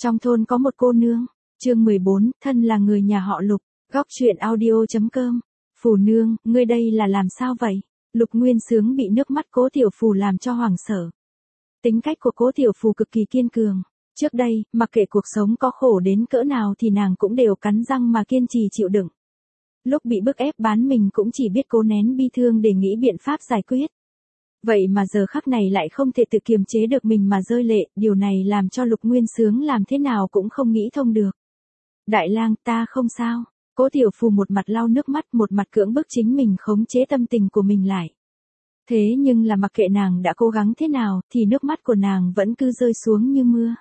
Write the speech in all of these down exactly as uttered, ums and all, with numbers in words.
Trong thôn có một cô nương, chương mười bốn, thân là người nhà họ Lục, góc truyện audio.com. Phù nương, ngươi đây là làm sao vậy? Lục Nguyên Xướng bị nước mắt Cố Tiểu Phù làm cho hoảng sợ. Tính cách của Cố Tiểu Phù cực kỳ kiên cường. Trước đây, mặc kệ cuộc sống có khổ đến cỡ nào thì nàng cũng đều cắn răng mà kiên trì chịu đựng. Lúc bị bức ép bán mình cũng chỉ biết cố nén bi thương để nghĩ biện pháp giải quyết. Vậy mà giờ khắc này lại không thể tự kiềm chế được mình mà rơi lệ, điều này làm cho Lục Nguyên Xướng làm thế nào cũng không nghĩ thông được. Đại lang, ta không sao. Cố Tiểu Phù một mặt lau nước mắt, một mặt cưỡng bức chính mình khống chế tâm tình của mình lại. Thế nhưng là mặc kệ nàng đã cố gắng thế nào, thì nước mắt của nàng vẫn cứ rơi xuống như mưa.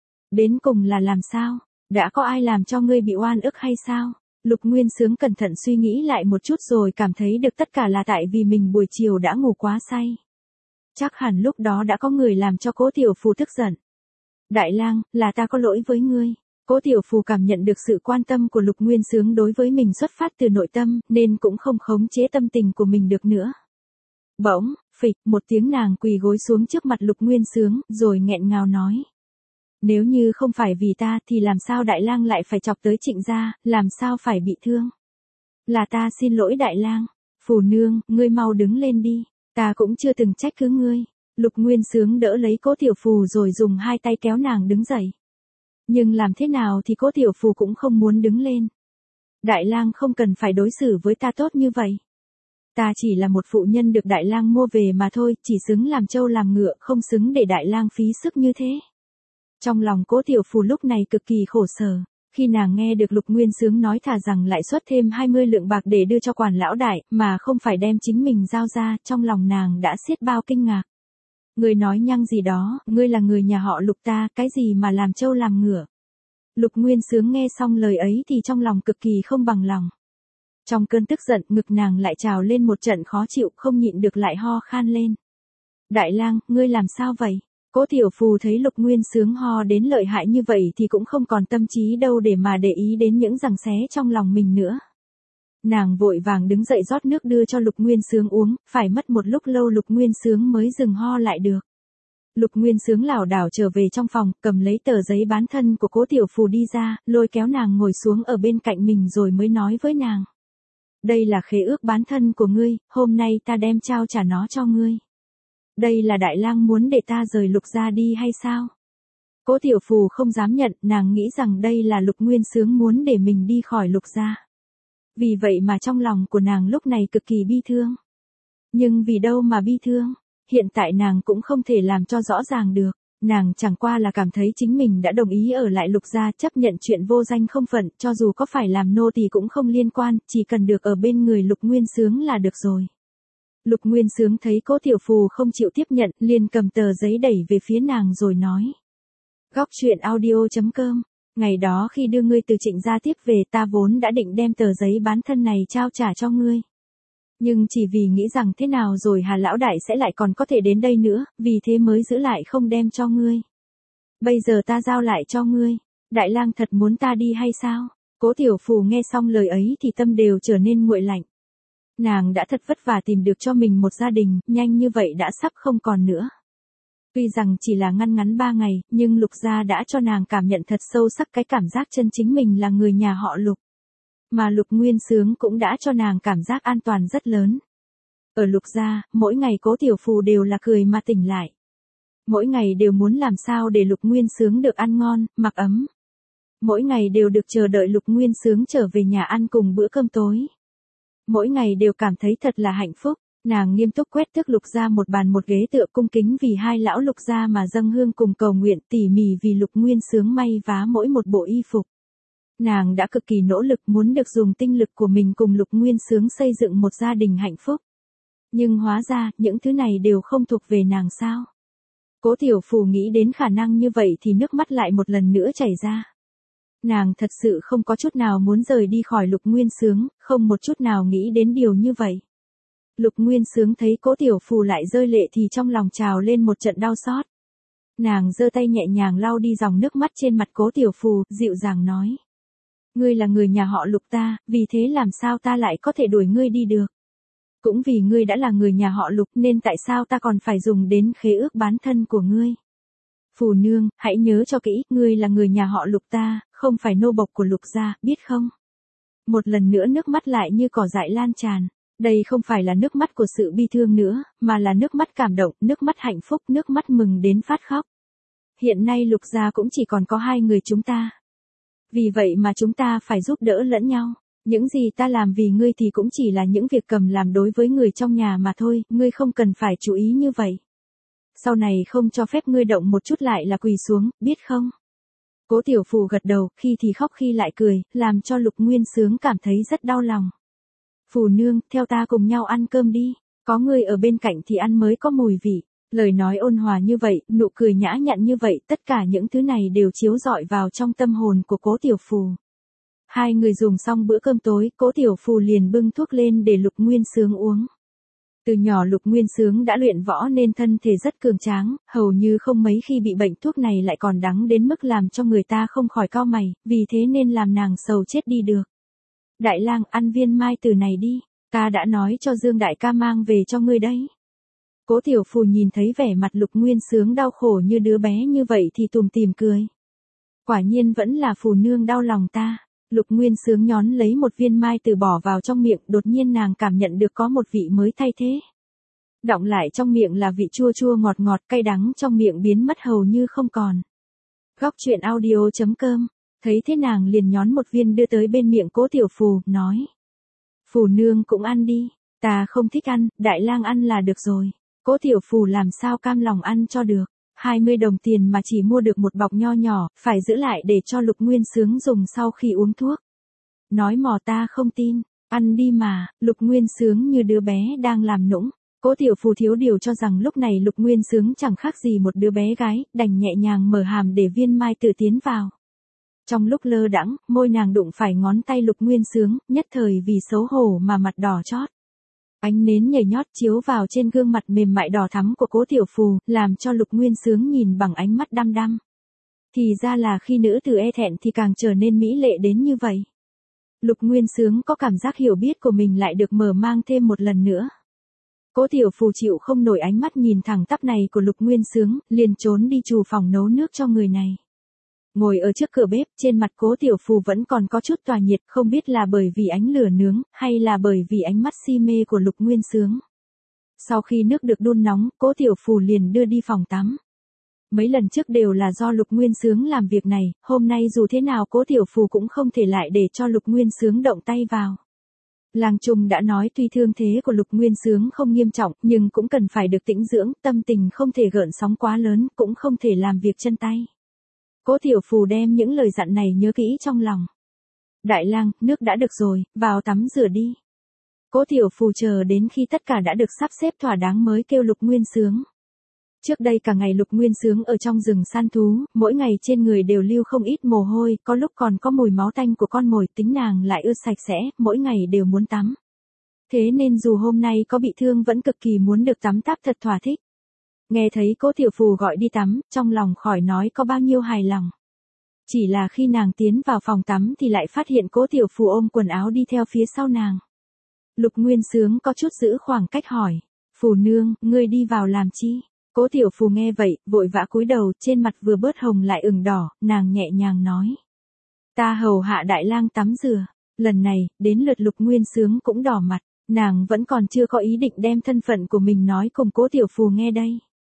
Đến cùng là làm sao? Đã có ai làm cho ngươi bị oan ức hay sao? Lục Nguyên Xướng cẩn thận suy nghĩ lại một chút rồi cảm thấy được tất cả là tại vì mình buổi chiều đã ngủ quá say. Chắc hẳn lúc đó đã có người làm cho Cố Tiểu Phù tức giận. Đại lang, là ta có lỗi với ngươi. Cố Tiểu Phù cảm nhận được sự quan tâm của Lục Nguyên Xướng đối với mình xuất phát từ nội tâm, nên cũng không khống chế tâm tình của mình được nữa. Bỗng, phịch, một tiếng nàng quỳ gối xuống trước mặt Lục Nguyên Xướng, rồi nghẹn ngào nói. Nếu như không phải vì ta thì làm sao Đại lang lại phải chọc tới Trịnh gia, làm sao phải bị thương? Là ta xin lỗi Đại lang. Phù nương, ngươi mau đứng lên đi, ta cũng chưa từng trách cứ ngươi. Lục Nguyên Xướng đỡ lấy Cố Tiểu Phù rồi dùng hai tay kéo nàng đứng dậy. Nhưng làm thế nào thì Cố Tiểu Phù cũng không muốn đứng lên. Đại lang không cần phải đối xử với ta tốt như vậy. Ta chỉ là một phụ nhân được Đại lang mua về mà thôi, chỉ xứng làm trâu làm ngựa, không xứng để Đại lang phí sức như thế. Trong lòng Cố Tiểu Phù lúc này cực kỳ khổ sở, khi nàng nghe được Lục Nguyên Xướng nói thà rằng lại xuất thêm hai mươi lượng bạc để đưa cho quản lão đại, mà không phải đem chính mình giao ra, trong lòng nàng đã xiết bao kinh ngạc. Ngươi nói nhăng gì đó, ngươi là người nhà họ Lục ta, cái gì mà làm trâu làm ngựa. Lục Nguyên Xướng nghe xong lời ấy thì trong lòng cực kỳ không bằng lòng. Trong cơn tức giận, ngực nàng lại trào lên một trận khó chịu, không nhịn được lại ho khan lên. Đại lang, ngươi làm sao vậy? Cố Tiểu Phù thấy Lục Nguyên Xướng ho đến lợi hại như vậy thì cũng không còn tâm trí đâu để mà để ý đến những giằng xé trong lòng mình nữa. Nàng vội vàng đứng dậy rót nước đưa cho Lục Nguyên Xướng uống, phải mất một lúc lâu Lục Nguyên Xướng mới dừng ho lại được. Lục Nguyên Xướng lảo đảo trở về trong phòng, cầm lấy tờ giấy bán thân của Cố Tiểu Phù đi ra, lôi kéo nàng ngồi xuống ở bên cạnh mình rồi mới nói với nàng. Đây là khế ước bán thân của ngươi, hôm nay ta đem trao trả nó cho ngươi. Đây là Đại lang muốn để ta rời Lục gia đi hay sao? Cố Tiểu Phù không dám nhận, nàng nghĩ rằng đây là Lục Nguyên Xướng muốn để mình đi khỏi Lục gia. Vì vậy mà trong lòng của nàng lúc này cực kỳ bi thương. Nhưng vì đâu mà bi thương, hiện tại nàng cũng không thể làm cho rõ ràng được. Nàng chẳng qua là cảm thấy chính mình đã đồng ý ở lại Lục gia, chấp nhận chuyện vô danh không phận, cho dù có phải làm nô tỳ cũng không liên quan, chỉ cần được ở bên người Lục Nguyên Xướng là được rồi. Lục Nguyên Xướng thấy Cố Tiểu Phù không chịu tiếp nhận, liền cầm tờ giấy đẩy về phía nàng rồi nói. Góc truyện audio.com. Ngày đó khi đưa ngươi từ Trịnh gia tiếp về, ta vốn đã định đem tờ giấy bán thân này trao trả cho ngươi. Nhưng chỉ vì nghĩ rằng thế nào rồi Hà lão đại sẽ lại còn có thể đến đây nữa, vì thế mới giữ lại không đem cho ngươi. Bây giờ ta giao lại cho ngươi. Đại lang thật muốn ta đi hay sao? Cố Tiểu Phù nghe xong lời ấy thì tâm đều trở nên nguội lạnh. Nàng đã thật vất vả tìm được cho mình một gia đình, nhanh như vậy đã sắp không còn nữa. Tuy rằng chỉ là ngăn ngắn ba ngày, nhưng Lục gia đã cho nàng cảm nhận thật sâu sắc cái cảm giác chân chính mình là người nhà họ Lục. Mà Lục Nguyên Xướng cũng đã cho nàng cảm giác an toàn rất lớn. Ở Lục gia, mỗi ngày Cố Tiểu Phù đều là cười mà tỉnh lại. Mỗi ngày đều muốn làm sao để Lục Nguyên Xướng được ăn ngon, mặc ấm. Mỗi ngày đều được chờ đợi Lục Nguyên Xướng trở về nhà ăn cùng bữa cơm tối. Mỗi ngày đều cảm thấy thật là hạnh phúc. Nàng nghiêm túc quét tước Lục gia một bàn một ghế tựa cung kính vì hai lão Lục gia mà dâng hương cùng cầu nguyện, tỉ mỉ vì Lục Nguyên Xướng may vá mỗi một bộ y phục. Nàng đã cực kỳ nỗ lực muốn được dùng tinh lực của mình cùng Lục Nguyên Xướng xây dựng một gia đình hạnh phúc. Nhưng hóa ra, những thứ này đều không thuộc về nàng sao? Cố Tiểu Phù nghĩ đến khả năng như vậy thì nước mắt lại một lần nữa chảy ra. Nàng thật sự không có chút nào muốn rời đi khỏi Lục Nguyên Xướng, không một chút nào nghĩ đến điều như vậy. Lục Nguyên Xướng thấy Cố Tiểu Phù lại rơi lệ thì trong lòng trào lên một trận đau xót. Nàng giơ tay nhẹ nhàng lau đi dòng nước mắt trên mặt Cố Tiểu Phù, dịu dàng nói. Ngươi là người nhà họ Lục ta, vì thế làm sao ta lại có thể đuổi ngươi đi được. Cũng vì ngươi đã là người nhà họ Lục nên tại sao ta còn phải dùng đến khế ước bán thân của ngươi. Phù nương, hãy nhớ cho kỹ, ngươi là người nhà họ Lục ta, không phải nô bộc của Lục gia, biết không? Một lần nữa nước mắt lại như cỏ dại lan tràn. Đây không phải là nước mắt của sự bi thương nữa, mà là nước mắt cảm động, nước mắt hạnh phúc, nước mắt mừng đến phát khóc. Hiện nay Lục gia cũng chỉ còn có hai người chúng ta. Vì vậy mà chúng ta phải giúp đỡ lẫn nhau. Những gì ta làm vì ngươi thì cũng chỉ là những việc cầm làm đối với người trong nhà mà thôi, ngươi không cần phải chú ý như vậy. Sau này không cho phép ngươi động một chút lại là quỳ xuống, biết không? Cố Tiểu Phù gật đầu, khi thì khóc khi lại cười, làm cho Lục Nguyên Xướng cảm thấy rất đau lòng. Phù nương, theo ta cùng nhau ăn cơm đi, có ngươi ở bên cạnh thì ăn mới có mùi vị. Lời nói ôn hòa như vậy, nụ cười nhã nhặn như vậy, tất cả những thứ này đều chiếu rọi vào trong tâm hồn của Cố Tiểu Phù. Hai người dùng xong bữa cơm tối, Cố Tiểu Phù liền bưng thuốc lên để Lục Nguyên Xướng uống. Từ nhỏ Lục Nguyên Xướng đã luyện võ nên thân thể rất cường tráng, hầu như không mấy khi bị bệnh, thuốc này lại còn đắng đến mức làm cho người ta không khỏi cau mày, vì thế nên làm nàng sầu chết đi được. Đại lang, ăn viên mai từ này đi, ta đã nói cho Dương đại ca mang về cho ngươi đấy. Cố Tiểu Phù nhìn thấy vẻ mặt Lục Nguyên Xướng đau khổ như đứa bé như vậy thì tủm tỉm cười. Quả nhiên vẫn là Phù nương đau lòng ta. Lục Nguyên Xướng nhón lấy một viên mai từ bỏ vào trong miệng, đột nhiên nàng cảm nhận được có một vị mới thay thế. Đọng lại trong miệng là vị chua chua ngọt ngọt, cay đắng trong miệng biến mất hầu như không còn. Góc truyện audio chấm com, thấy thế nàng liền nhón một viên đưa tới bên miệng Cố Tiểu Phù, nói. Phù nương cũng ăn đi, ta không thích ăn, đại lang ăn là được rồi. Cố Tiểu Phù làm sao cam lòng ăn cho được. hai mươi đồng tiền mà chỉ mua được một bọc nho nhỏ, phải giữ lại để cho Lục Nguyên Xướng dùng sau khi uống thuốc. Nói mò ta không tin, ăn đi mà. Lục Nguyên Xướng như đứa bé đang làm nũng. Cố Tiểu Phù thiếu điều cho rằng lúc này Lục Nguyên Xướng chẳng khác gì một đứa bé gái, đành nhẹ nhàng mở hàm để viên mai tự tiến vào. Trong lúc lơ đãng, môi nàng đụng phải ngón tay Lục Nguyên Xướng, nhất thời vì xấu hổ mà mặt đỏ chót. Ánh nến nhảy nhót chiếu vào trên gương mặt mềm mại đỏ thắm của Cố Tiểu Phù, làm cho Lục Nguyên Xướng nhìn bằng ánh mắt đăm đăm. Thì ra là khi nữ tử e thẹn thì càng trở nên mỹ lệ đến như vậy. Lục Nguyên Xướng có cảm giác hiểu biết của mình lại được mở mang thêm một lần nữa. Cố Tiểu Phù chịu không nổi ánh mắt nhìn thẳng tắp này của Lục Nguyên Xướng, liền trốn đi trù phòng nấu nước cho người này. Ngồi ở trước cửa bếp, trên mặt Cố Tiểu Phù vẫn còn có chút tỏa nhiệt, không biết là bởi vì ánh lửa nướng, hay là bởi vì ánh mắt si mê của Lục Nguyên Xướng. Sau khi nước được đun nóng, Cố Tiểu Phù liền đưa đi phòng tắm. Mấy lần trước đều là do Lục Nguyên Xướng làm việc này, hôm nay dù thế nào Cố Tiểu Phù cũng không thể lại để cho Lục Nguyên Xướng động tay vào. Lang Trung đã nói tuy thương thế của Lục Nguyên Xướng không nghiêm trọng, nhưng cũng cần phải được tĩnh dưỡng, tâm tình không thể gợn sóng quá lớn, cũng không thể làm việc chân tay. Cố Tiểu Phù đem những lời dặn này nhớ kỹ trong lòng. Đại lang, nước đã được rồi, vào tắm rửa đi. Cố Tiểu Phù chờ đến khi tất cả đã được sắp xếp thỏa đáng mới kêu Lục Nguyên Xướng. Trước đây cả ngày Lục Nguyên Xướng ở trong rừng săn thú, mỗi ngày trên người đều lưu không ít mồ hôi, có lúc còn có mùi máu tanh của con mồi, tính nàng lại ưa sạch sẽ, mỗi ngày đều muốn tắm. Thế nên dù hôm nay có bị thương vẫn cực kỳ muốn được tắm táp thật thỏa thích. Nghe thấy Cố Tiểu Phù gọi đi tắm, trong lòng khỏi nói có bao nhiêu hài lòng. Chỉ là khi nàng tiến vào phòng tắm thì lại phát hiện Cố Tiểu Phù ôm quần áo đi theo phía sau nàng. Lục Nguyên Xướng có chút giữ khoảng cách hỏi, Phù nương, ngươi đi vào làm chi? Cố Tiểu Phù nghe vậy, vội vã cúi đầu, trên mặt vừa bớt hồng lại ửng đỏ, nàng nhẹ nhàng nói. Ta hầu hạ đại lang tắm rửa. Lần này, đến lượt Lục Nguyên Xướng cũng đỏ mặt, nàng vẫn còn chưa có ý định đem thân phận của mình nói cùng Cố Tiểu Phù nghe đây.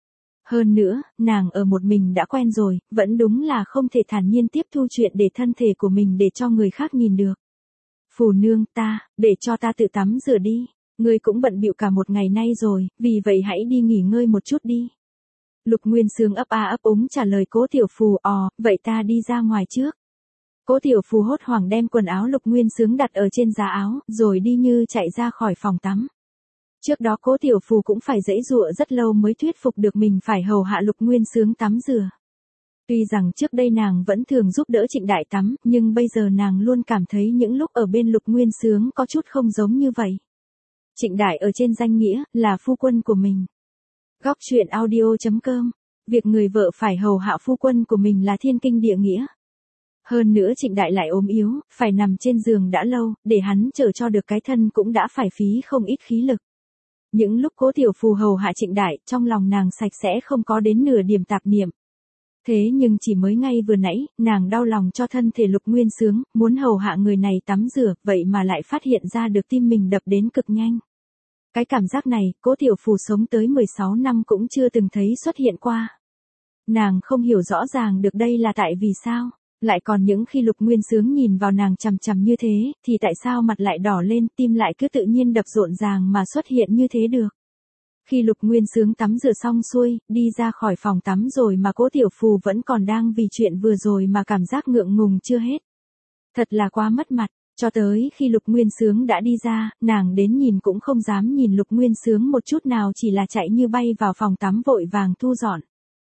Hơn nữa, nàng ở một mình đã quen rồi, vẫn đúng là không thể thản nhiên tiếp thu chuyện để thân thể của mình để cho người khác nhìn được. Phù nương, ta, để cho ta tự tắm rửa đi. Ngươi cũng bận bịu cả một ngày nay rồi, vì vậy hãy đi nghỉ ngơi một chút đi. Lục Nguyên Xướng ấp a ấp úng trả lời Cố Tiểu Phù, ò, vậy ta đi ra ngoài trước. Cố Tiểu Phù hốt hoảng đem quần áo Lục Nguyên Xướng đặt ở trên giá áo, rồi đi như chạy ra khỏi phòng tắm. Trước đó Cố Tiểu Phù cũng phải giãy giụa rất lâu mới thuyết phục được mình phải hầu hạ Lục Nguyên Xướng tắm rửa. Tuy rằng trước đây nàng vẫn thường giúp đỡ Trịnh Đại tắm, nhưng bây giờ nàng luôn cảm thấy những lúc ở bên Lục Nguyên Xướng có chút không giống như vậy. Trịnh Đại ở trên danh nghĩa, là phu quân của mình. Góc truyện audio chấm com, việc người vợ phải hầu hạ phu quân của mình là thiên kinh địa nghĩa. Hơn nữa Trịnh Đại lại ốm yếu, phải nằm trên giường đã lâu, để hắn chở cho được cái thân cũng đã phải phí không ít khí lực. Những lúc Cố Tiểu Phù hầu hạ Trịnh Đại, trong lòng nàng sạch sẽ không có đến nửa điểm tạp niệm. Thế nhưng chỉ mới ngay vừa nãy, nàng đau lòng cho thân thể Lục Nguyên Xướng, muốn hầu hạ người này tắm rửa, vậy mà lại phát hiện ra được tim mình đập đến cực nhanh. Cái cảm giác này, Cố Tiểu Phù sống tới mười sáu năm cũng chưa từng thấy xuất hiện qua. Nàng không hiểu rõ ràng được đây là tại vì sao, lại còn những khi Lục Nguyên Xướng nhìn vào nàng chằm chằm như thế, thì tại sao mặt lại đỏ lên, tim lại cứ tự nhiên đập rộn ràng mà xuất hiện như thế được. Khi Lục Nguyên Xướng tắm rửa xong xuôi, đi ra khỏi phòng tắm rồi mà Cố Tiểu Phù vẫn còn đang vì chuyện vừa rồi mà cảm giác ngượng ngùng chưa hết. Thật là quá mất mặt, cho tới khi Lục Nguyên Xướng đã đi ra, nàng đến nhìn cũng không dám nhìn Lục Nguyên Xướng một chút nào, chỉ là chạy như bay vào phòng tắm vội vàng thu dọn.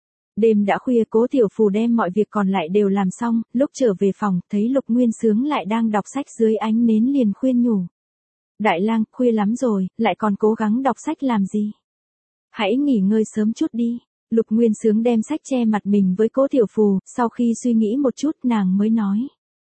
Đêm đã khuya, Cố Tiểu Phù đem mọi việc còn lại đều làm xong, lúc trở về phòng, thấy Lục Nguyên Xướng lại đang đọc sách dưới ánh nến liền khuyên nhủ. Đại lang, khuya lắm rồi, lại còn cố gắng đọc sách làm gì? Hãy nghỉ ngơi sớm chút đi. Lục Nguyên Xướng đem sách che mặt mình với Cố Tiểu Phù, sau khi suy nghĩ một chút nàng mới nói.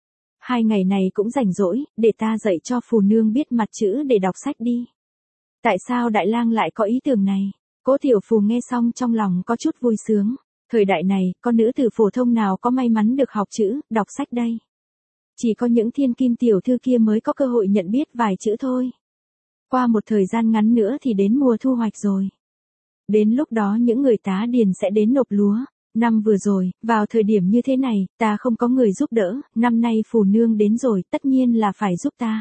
Hai ngày này cũng rảnh rỗi, để ta dạy cho Phù nương biết mặt chữ để đọc sách đi. Tại sao Đại lang lại có ý tưởng này? Cố Tiểu Phù nghe xong trong lòng có chút vui sướng. Thời đại này, con nữ tử phổ thông nào có may mắn được học chữ, đọc sách đây? Chỉ có những thiên kim tiểu thư kia mới có cơ hội nhận biết vài chữ thôi. Qua một thời gian ngắn nữa thì đến mùa thu hoạch rồi. Đến lúc đó những người tá điền sẽ đến nộp lúa. Năm vừa rồi, vào thời điểm như thế này, ta không có người giúp đỡ, năm nay Phù nương đến rồi, tất nhiên là phải giúp ta.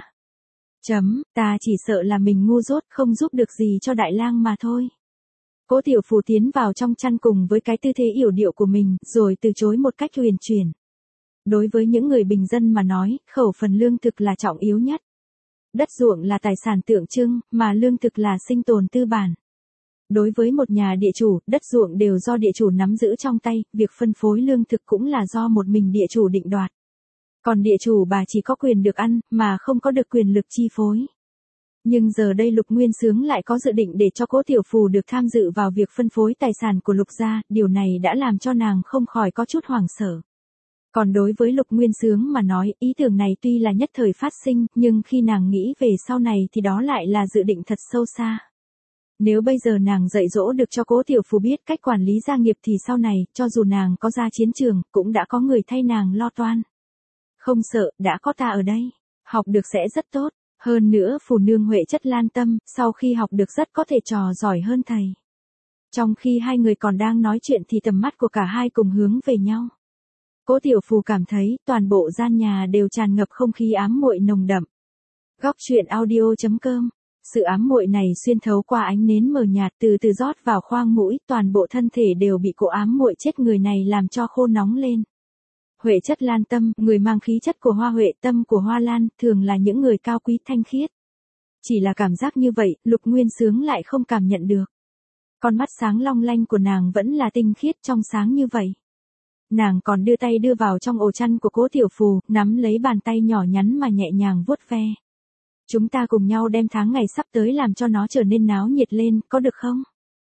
Chấm, ta chỉ sợ là mình ngu dốt, không giúp được gì cho Đại lang mà thôi. Cố Tiểu Phù tiến vào trong chăn cùng với cái tư thế yểu điệu của mình, rồi từ chối một cách huyền chuyển. Đối với những người bình dân mà nói, khẩu phần lương thực là trọng yếu nhất. Đất ruộng là tài sản tượng trưng, mà lương thực là sinh tồn tư bản. Đối với một nhà địa chủ, đất ruộng đều do địa chủ nắm giữ trong tay, việc phân phối lương thực cũng là do một mình địa chủ định đoạt. Còn địa chủ bà chỉ có quyền được ăn, mà không có được quyền lực chi phối. Nhưng giờ đây Lục Nguyên Xướng lại có dự định để cho Cố Tiểu Phù được tham dự vào việc phân phối tài sản của Lục gia, điều này đã làm cho nàng không khỏi có chút hoảng sợ. Còn đối với Lục Nguyên Xướng mà nói, ý tưởng này tuy là nhất thời phát sinh, nhưng khi nàng nghĩ về sau này thì đó lại là dự định thật sâu xa. Nếu bây giờ nàng dạy dỗ được cho Cố Tiểu Phù biết cách quản lý gia nghiệp thì sau này, cho dù nàng có ra chiến trường, cũng đã có người thay nàng lo toan. Không sợ, đã có ta ở đây. Học được sẽ rất tốt. Hơn nữa Phù nương Huệ Chất Lan Tâm, sau khi học được rất có thể trò giỏi hơn thầy. Trong khi hai người còn đang nói chuyện thì tầm mắt của cả hai cùng hướng về nhau. Cố Tiểu Phù cảm thấy toàn bộ gian nhà đều tràn ngập không khí ám muội nồng đậm. Góc truyện audio chấm com. Sự ám muội này xuyên thấu qua ánh nến mờ nhạt từ từ rót vào khoang mũi, toàn bộ thân thể đều bị cỗ ám muội chết người này làm cho khô nóng lên. Huệ Chất Lan Tâm, người mang khí chất của hoa huệ, tâm của hoa lan, thường là những người cao quý thanh khiết. Chỉ là cảm giác như vậy, Lục Nguyên Xướng lại không cảm nhận được. Con mắt sáng long lanh của nàng vẫn là tinh khiết trong sáng như vậy. Nàng còn đưa tay đưa vào trong ổ chăn của Cố Tiểu Phù, nắm lấy bàn tay nhỏ nhắn mà nhẹ nhàng vuốt ve. Chúng ta cùng nhau đem tháng ngày sắp tới làm cho nó trở nên náo nhiệt lên, có được không?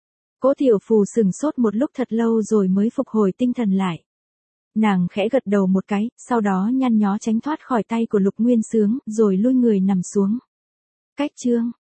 Cố Tiểu Phù sừng sốt một lúc thật lâu rồi mới phục hồi tinh thần lại. Nàng khẽ gật đầu một cái, sau đó nhăn nhó tránh thoát khỏi tay của Lục Nguyên Xướng, rồi lui người nằm xuống. Cách chương